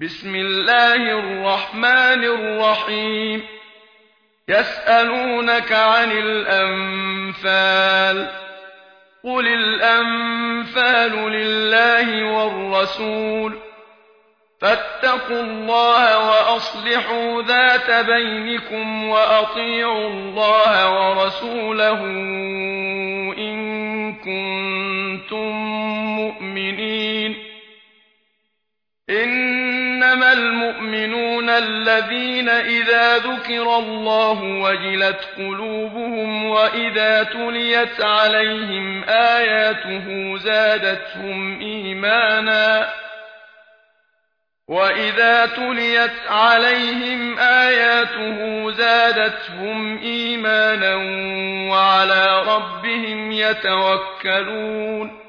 بسم الله الرحمن الرحيم يسألونك عن الأنفال قل الأنفال لله والرسول فاتقوا الله وأصلحوا ذات بينكم وأطيعوا الله ورسوله إن كنتم مؤمنين إنما المؤمنون الذين إذا ذكر الله وجلت قلوبهم وإذا تليت عليهم آياته زادتهم إيمانا وعلى ربهم يتوكلون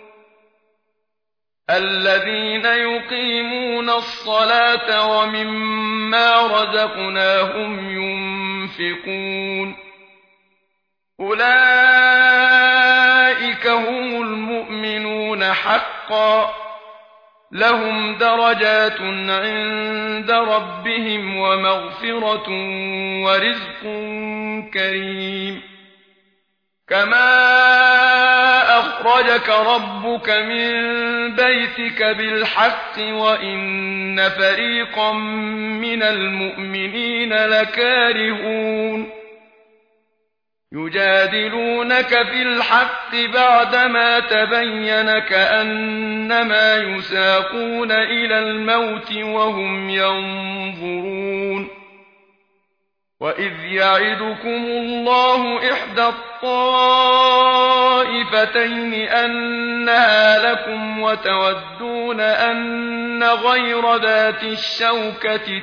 الذين يقيمون الصلاة ومما رزقناهم ينفقون أولئك هم المؤمنون حقا لهم درجات عند ربهم ومغفرة ورزق كريم كما أخرجك ربك من بيتك بالحق وإن فريقا من المؤمنين لكارهون يجادلونك في الحق بعدما تبين كأنما يساقون إلى الموت وهم ينظرون وإذ يعدكم الله إحدى الطائفتين أنها لكم وتودون أن غير ذات الشوكة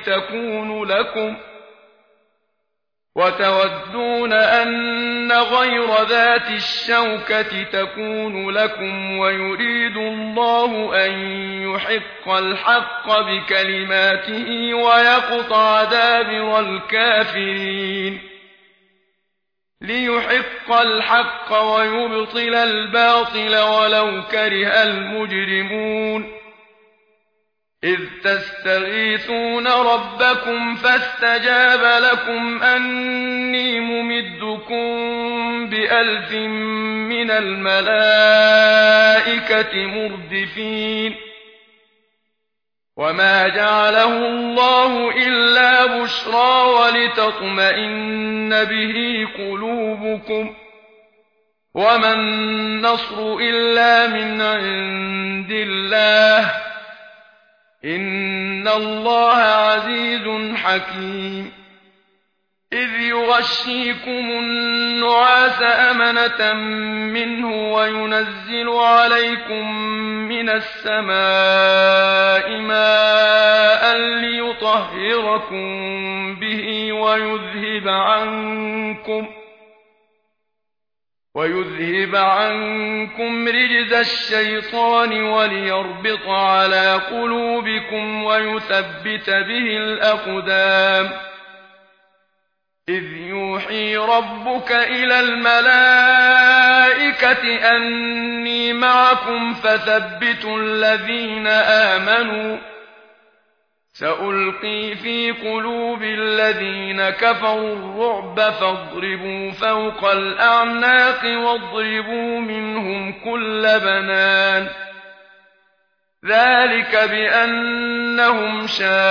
تكون لكم ويريد الله أن يحق الحق بكلماته ويقطع دابر الكافرين ليحق الحق ويبطل الباطل ولو كره المجرمون إذ تستغيثون ربكم فاستجاب لكم أني ممدكم ب1000 من الملائكة مردفين وما جعله الله إلا بشرى ولتطمئن به قلوبكم وما النصر إلا من عند الله إن الله عزيز حكيم إذ يغشيكم النعاس أمنة منه وينزل عليكم من السماء ماء ليطهركم به ويذهب عنكم رجز الشيطان وليربط على قلوبكم ويثبت به الأقدام إذ يوحي ربك إلى الملائكة أني معكم فثبتوا الذين آمنوا سألقي في قلوب الذين كفروا الرعب فاضربوا فوق الأعناق واضربوا منهم كل بنان ذلك بأنهم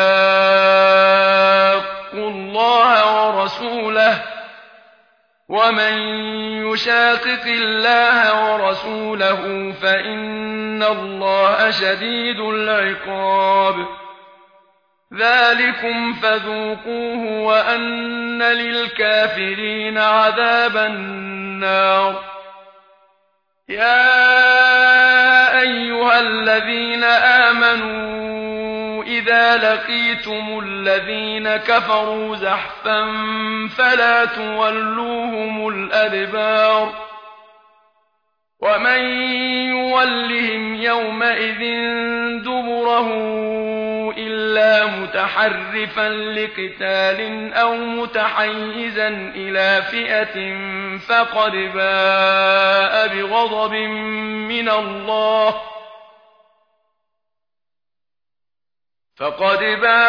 شاقوا الله ورسوله ومن يشاقق الله ورسوله فإن الله شديد العقاب ذلكم فذوقوه وأن للكافرين عذاب النار يا أيها الذين آمنوا إذا لقيتم الذين كفروا زحفا فلا تولوهم الأدبار ومن يولهم يومئذ دبره إلا متحرفا لقتال أو متحيزا إلى فئة فقد باء بغضب من الله فقد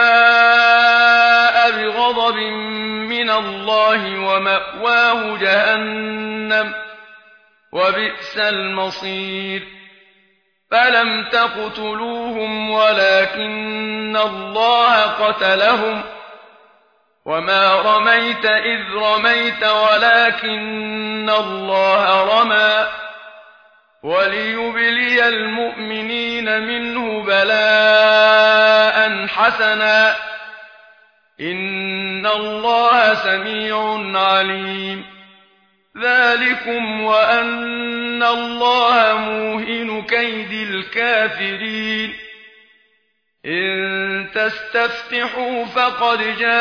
باء بغضب من الله ومأواه جهنم وبئس المصير فلم تقتلوهم ولكن الله قتلهم وما رميت إذ رميت ولكن الله رمى وليبلي المؤمنين منه بلاء حسنا إن الله سميع عليم ذلكم وأن الله موهن كيد الكافرين إن تستفتحوا فقد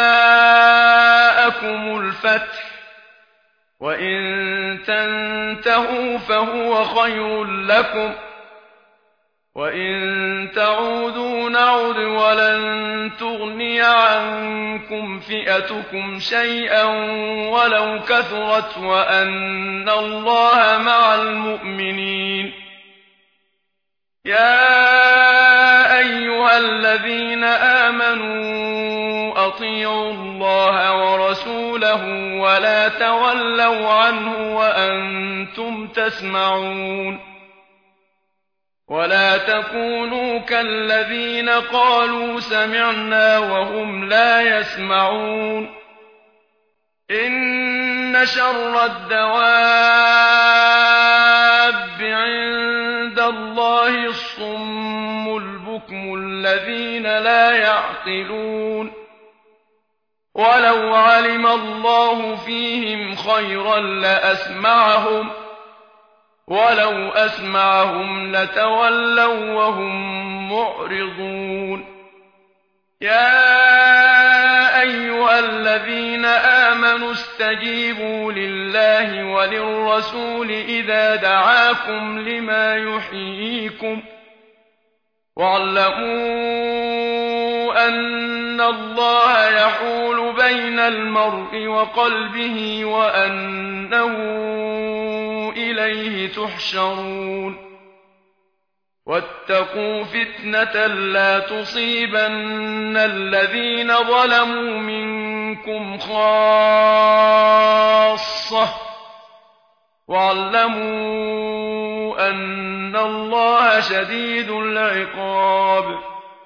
جاءكم الفتح وإن تنتهوا فهو خير لكم وإن تعودوا نعد ولن تغني عنكم فئتكم شيئا ولو كثرت وأن الله مع المؤمنين يا أيها الذين آمنوا أطيعوا الله ورسوله ولا تولوا عنه وأنتم تسمعون ولا تكونوا كالذين قالوا سمعنا وهم لا يسمعون إن شر الدواب عند الله الصم البكم الذين لا يعقلون ولو علم الله فيهم خيرا لأسمعهم ولو أسمعهم لتولوا وهم معرضون يا أيها الذين آمنوا استجيبوا لله وللرسول إذا دعاكم لما يحييكم واعلموا أن الله يحول بين المرء وقلبه وأنه إليه تحشرون واتقوا فتنة لا تصيبن الذين ظلموا منكم خاصة واعلموا أن الله شديد العقاب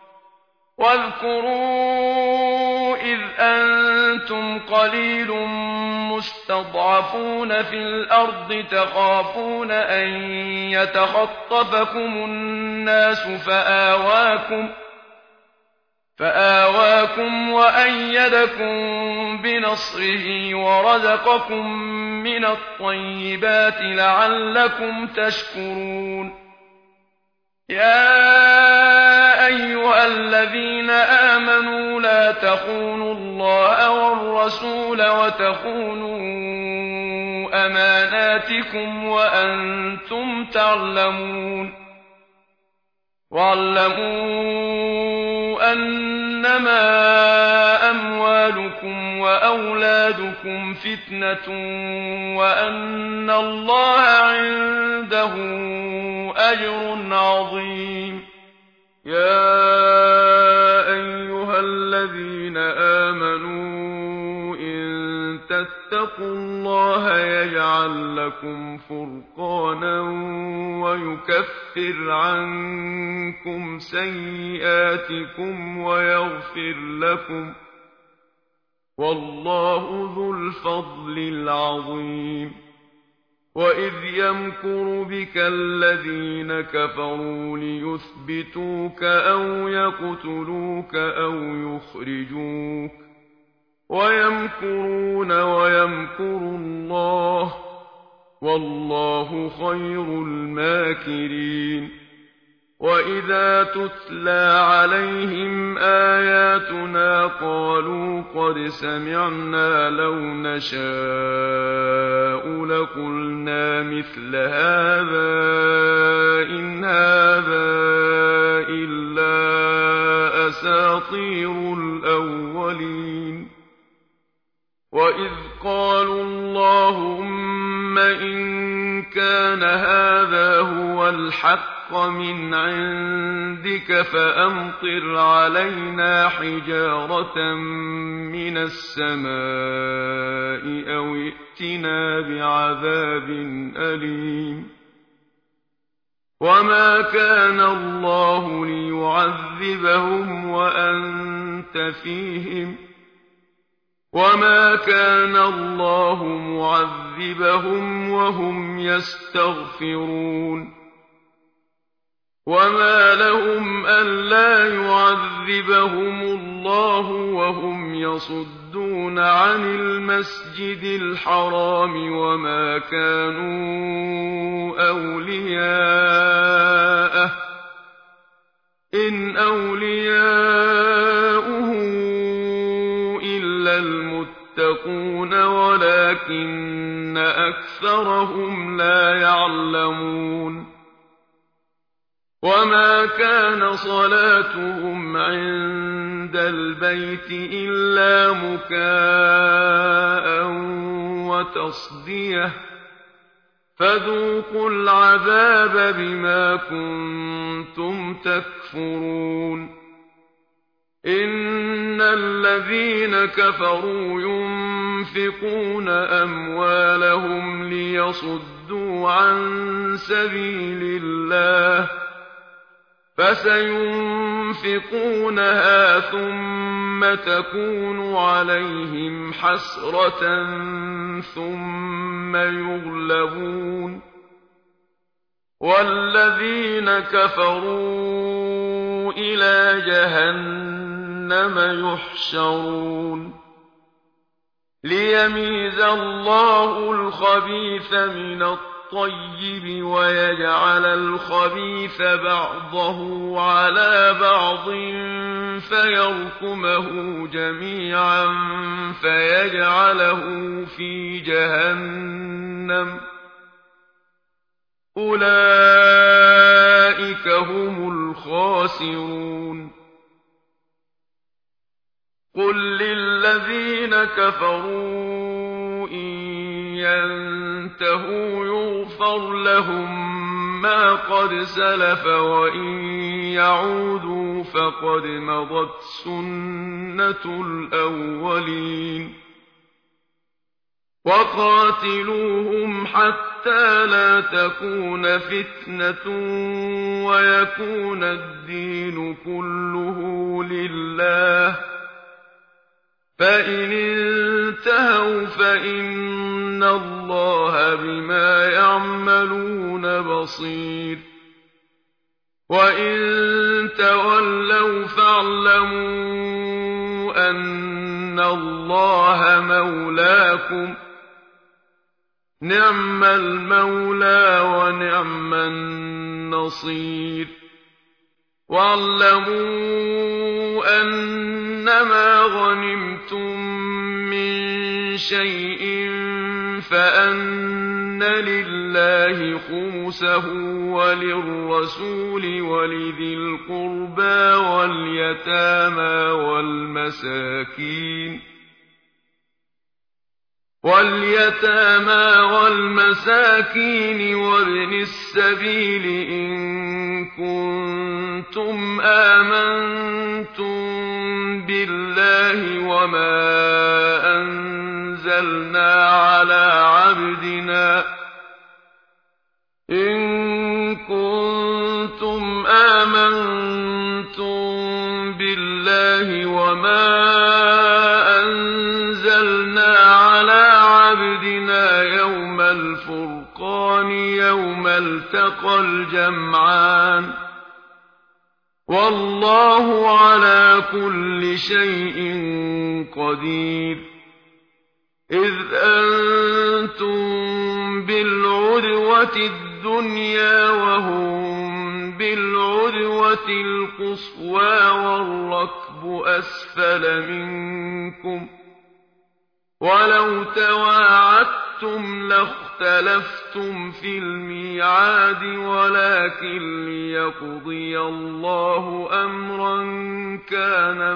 واذكروا إذ أنتم قليل مستضعفون في الأرض تخافون أن يتخطفكم الناس فآواكم وأيدكم بنصره ورزقكم من الطيبات لعلكم تشكرون يا أيها الذين آمنوا لا تخونوا الله والرسول وتخونوا أماناتكم وأنتم تعلمون واعلموا أنما أموالكم وأولادكم فتنة وأن الله عنده أجر عظيم يا أيها الذين آمنوا إن تتقوا الله يجعل لكم فرقانا ويكفر عنكم سيئاتكم ويغفر لكم والله ذو الفضل العظيم وإذ يمكر بك الذين كفروا ليثبتوك أو يقتلوك أو يخرجوك ويمكرون ويمكر الله والله خير الماكرين وإذا تتلى عليهم آياتنا قالوا قد سمعنا لو نشاء لقلنا مثل هذا إن هذا إلا أساطير الأولين وإذ قالوا اللهم إن كان هذا هو الحق الحق من عندك فأمطر علينا حجارة من السماء أو ائتنا بعذاب أليم وما كان الله ليعذبهم وأنت فيهم وما كان الله معذبهم وهم يستغفرون وما لهم ألا يعذبهم الله وهم يصدون عن المسجد الحرام وما كانوا أولياءه إن أولياؤه إلا المتقون ولكن أكثرهم لا يعلمون وما كان صلاتهم عند البيت إلا مكاء وتصدية فذوقوا العذاب بما كنتم تكفرون إن الذين كفروا ينفقون أموالهم ليصدوا عن سبيل الله فسينفقونها ثم تكون عليهم حسرة ثم يغلبون والذين كفروا إلى جهنم يحشرون ليميز الله الخبيث من الطيب ويجعل الخبيث بعضه على بعض فيركمه جميعا فيجعله في جهنم أولئك هم الخاسرون قل للذين كفروا إن ينتهوا يغفر لهم ما قد سلف وإن يعودوا فقد مضت سنة الأولين وقاتلوهم حتى لا تكون فتنة ويكون الدين كله لله فإن انتهوا فإن الله بما يعملون بصير وإن تولوا فاعلموا أن الله مولاكم نعم المولى ونعم النصير واعلموا أنما غنمتم من شيء فأن لله خمسه وللرسول ولذي القربى واليتامى والمساكين وابن السبيل إن كنتم آمنتم بالله وما أنزلنا على عبدنا يوم الفرقان يوم التقى الجمعان والله على كل شيء قدير إذ أنتم بالعدوة الدنيا وهم بالعدوة القصوى والركب أسفل منكم ولو تواعدتم لاختلفتم في الميعاد ولكن ليقضي الله أمرا كان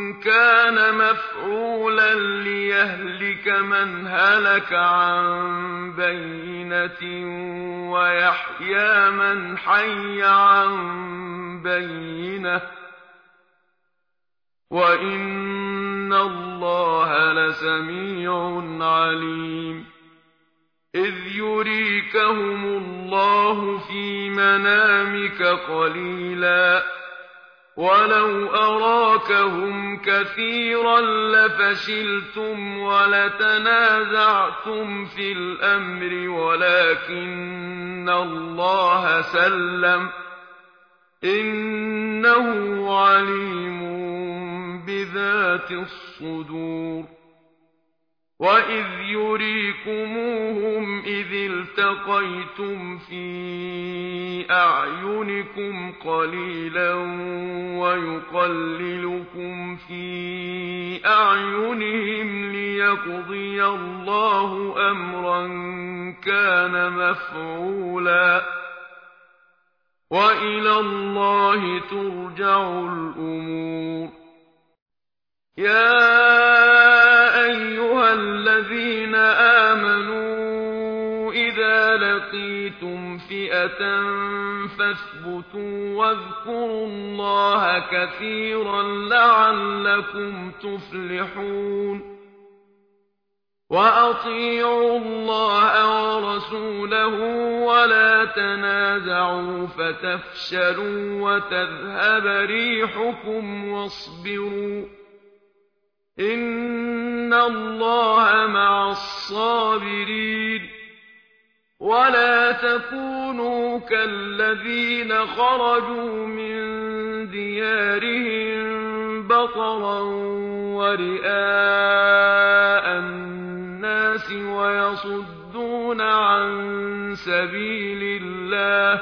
كان مفعولا ليهلك من هلك عن بينة ويحيى من حي عن بينة وإن الله لسميع عليم إذ يريكهم الله في منامك قليلا ولو أراكهم كثيرا لفشلتم ولتنازعتم في الأمر ولكن الله سلم إنه عليم بذات الصدور وإذ يريكموهم إذ التقيتم في أعينكم قليلا ويقللكم في أعينهم ليقضي الله أمرا كان مفعولا وإلى الله ترجع الأمور يا أيها الذين آمنوا إذا لقيتم فئة فاثبتوا واذكروا الله كثيرا لعلكم تفلحون وأطيعوا الله ورسوله ولا تنازعوا فتفشلوا وتذهب ريحكم واصبروا إن الله مع الصابرين ولا تكونوا كالذين خرجوا من ديارهم بطرا ورئاء الناس ويصدون عن سبيل الله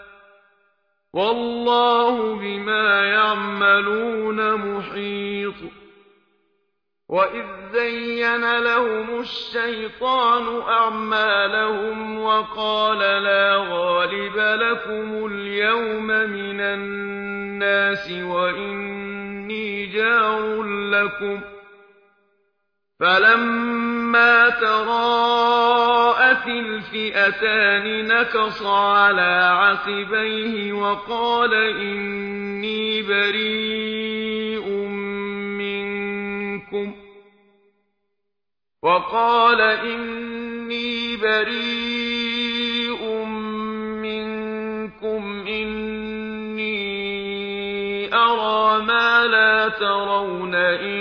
والله بما يعملون محيط وإذ زين لهم الشيطان أعمالهم وقال لا غالب لكم اليوم من الناس وإني جار لكم فلما تراءت الفئتان نكص على عقبيه وقال إني بريء منكم إني أرى ما لا ترون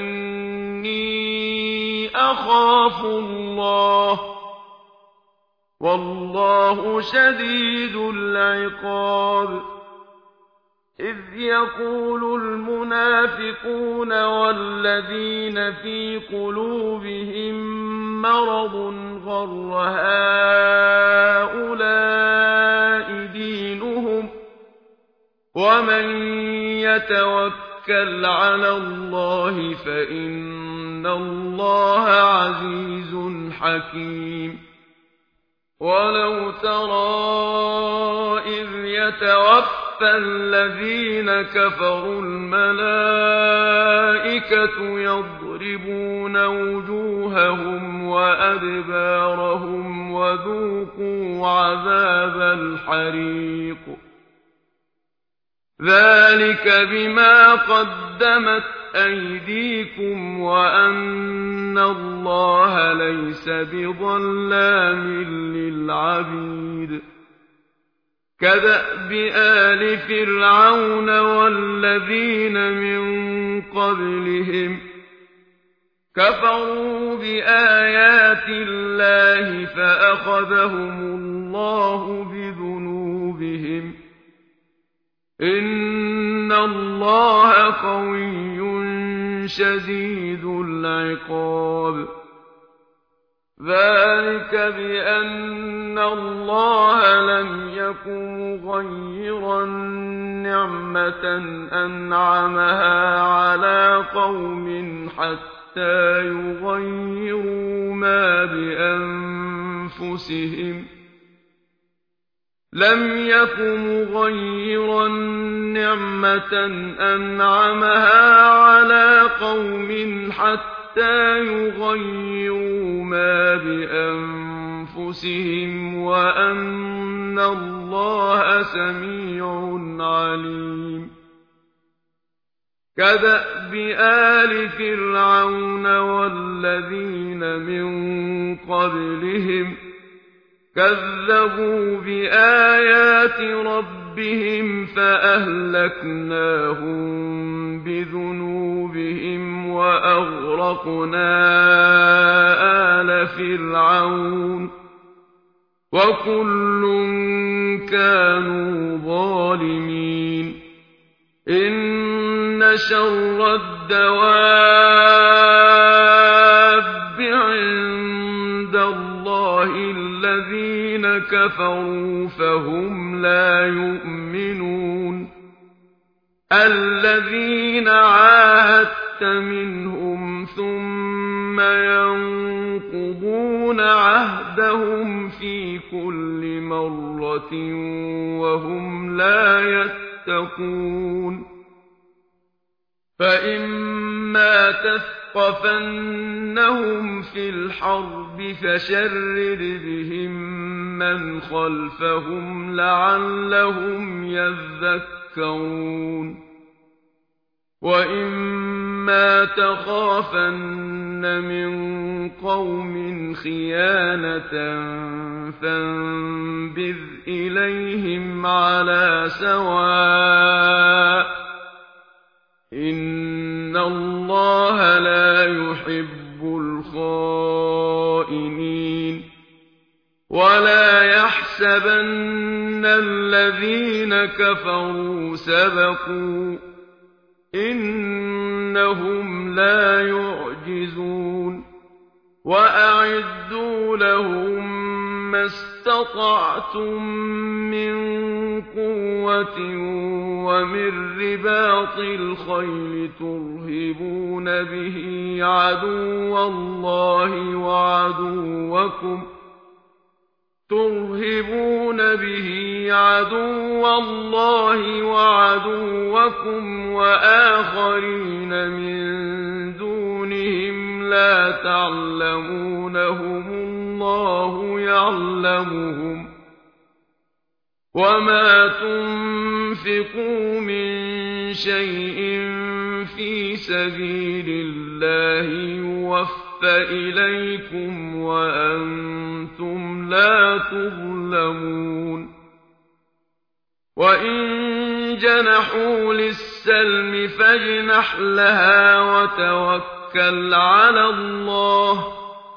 إني أخاف الله والله شديد العقاب إذ يقول المنافقون والذين في قلوبهم مرض غر هؤلاء دينهم ومن يتوكل على الله فإن الله عزيز حكيم ولو ترى إذ يتوفى الذين كفروا الملائكة يضربون وجوههم وأدبارهم وذوقوا عذاب الحريق ذلك بما قدمت أيديكم وأن الله ليس بظلام للعبيد كدأب آل فرعون والذين من قبلهم كفروا بآيات الله فأخذهم الله بذنوبهم إن الله قوي شديد العقاب ذلك بأن الله لم يكن مغيرا نعمة أنعمها على قوم حتى يغيروا ما بأنفسهم لم يك مغيرا نعمة أنعمها على قوم حتى يغيروا ما بأنفسهم وأن الله سميع عليم كدأب آل فرعون والذين من قبلهم كذبوا بآيات ربهم فأهلكناهم بذنوبهم وأغرقنا آل فرعون وكل كانوا ظالمين إن شر الدواب عند الله الذين كفروا فهم لا يؤمنون الذين عاهدت منهم ثم ينقضون عهدهم في كل مرة وهم لا يتقون فإما تثقفنهم في الحرب فشرد بهم من خلفهم لعلهم يذكرون وإما تخافن من قوم خيانة فانبذ إليهم على سواء إن الله لا يحب الخائنين ولا يحسبن الذين كفروا سبقوا إنهم لا يعجزون وأعدوا لهم ما استطعتم من قوة ومن رباط الخيل ترهبون به عدو الله وعدوكم وآخرين من دونهم لا تعلمونهم الله يعلمهم وما تنفقوا من شيء في سبيل الله يوفى إليكم وأنتم لا تظلمون وإن جنحوا للسلم فاجنح لها وتوكل على الله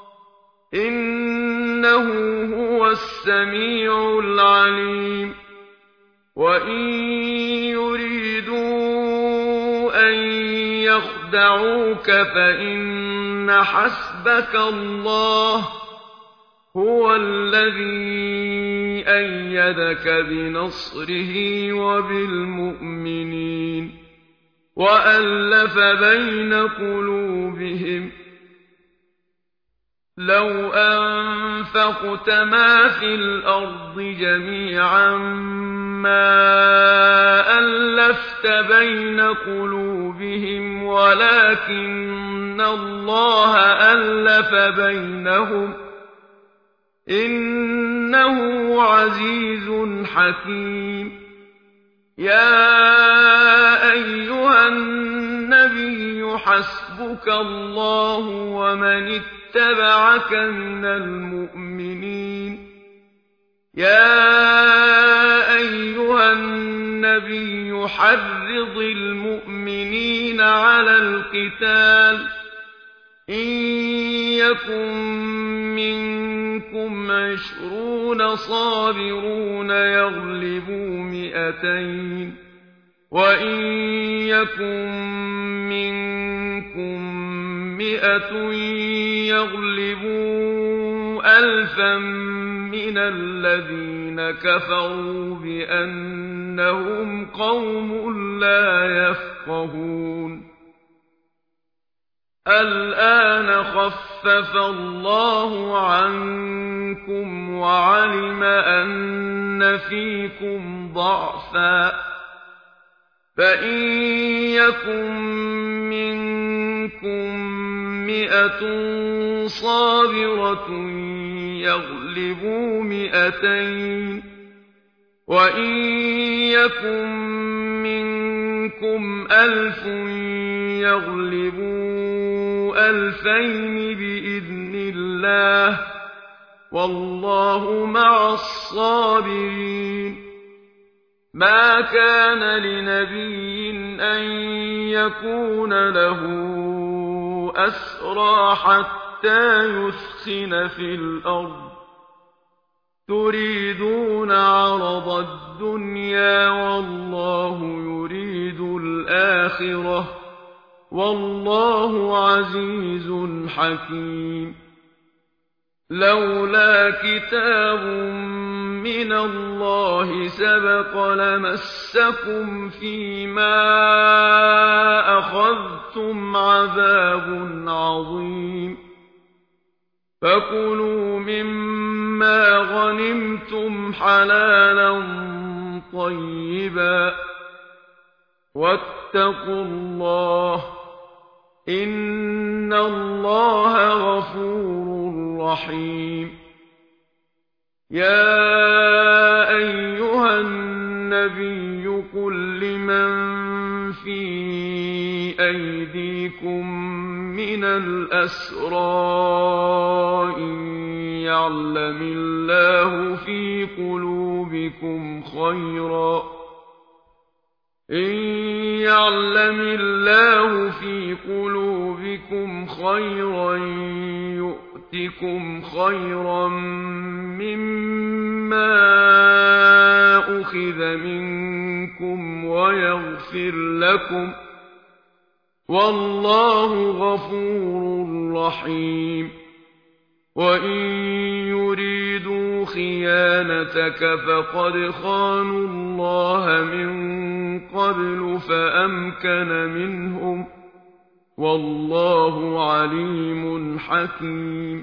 إنه هو السميع العليم وإن يريدوا أن يخدعوك فإن حسبك الله هو الذي أيدك بنصره وبالمؤمنين وألف بين قلوبهم لو أنفقت ما في الأرض جميعا ما ألفت بين قلوبهم ولكن الله ألف بينهم إنه عزيز حكيم يا أيها النبي حسبك الله ومن اتبعك من المؤمنين يا أيها النبي حرض المؤمنين على القتال إن يكن منكم 20 صابرون يغلبوا 200 وإن يكن منكم 100 يغلبوا 1000 من الذين كفروا بأنهم قوم لا يفقهون الآن خفف الله عنكم وعلم أن إن فيكم ضعفا فإن يكن منكم 100 صابرة يغلبوا 200 وإن يكن منكم 1000 يغلبوا 2000 بإذن الله والله مع الصابرين ما كان لنبي أن يكون له أسرى حتى يثخن في الأرض تريدون عرض الدنيا والله يريد الآخرة والله عزيز حكيم لولا كتاب من الله سبق لمسكم فيما أخذتم عذاب عظيم فكلوا مما غنمتم حلالا طيبا واتقوا الله إن الله غفور رحيم يا أيها النبي قل لمن في أيديكم من الأسرى إن يعلم الله في قلوبكم خيرا يؤتكم خيرا مما أخذ منكم ويغفر لكم والله غفور رحيم وإن يريدوا خيانتك فقد خانوا الله من قبل فأمكن منهم والله عليم حكيم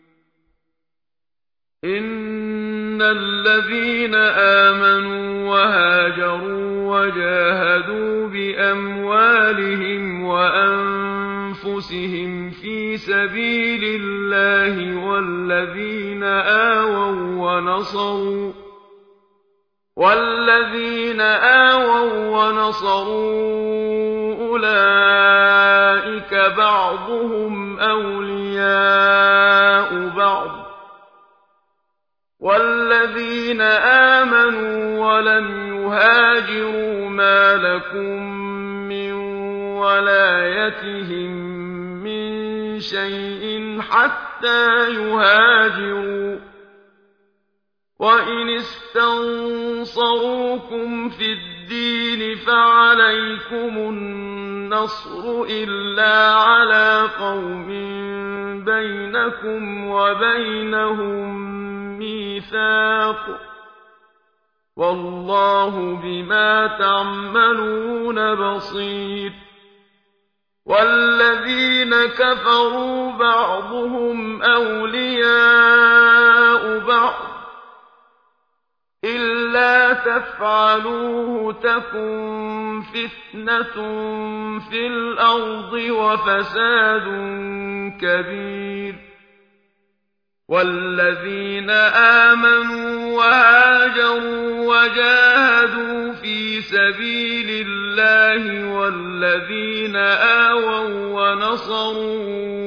إن الذين آمنوا وهاجروا وجاهدوا بأموالهم وأنفسهم في سبيل الله والذين آووا ونصروا أولئك بعضهم أولياء بعض والذين آمنوا ولم يهاجروا ما لكم من ولايتهم من شيء حتى يهاجروا وإن استنصروكم في الدين فعليكم النصر إلا على قوم بينكم وبينهم ميثاق والله بما تعملون بصير والذين كفروا بعضهم أولياء بعض إلا تفعلوه تكن فتنة في الأرض وفساد كبير والذين آمنوا وهاجروا وجاهدوا في سبيل الله والذين آووا ونصروا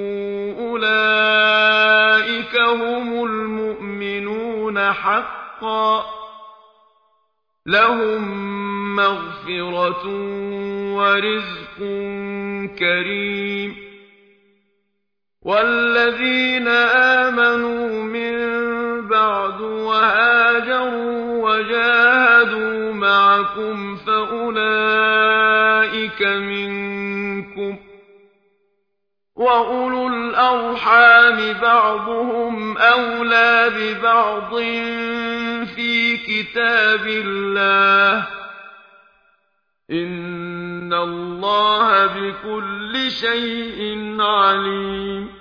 أولئك هم المؤمنون حقا لهم مغفرة ورزق كريم والذين آمنوا من بعد وهاجروا وجاهدوا معكم فأولئك منكم وأولو الأرحام بعضهم أولى ببعض في كتاب الله إن الله بكل شيء عليم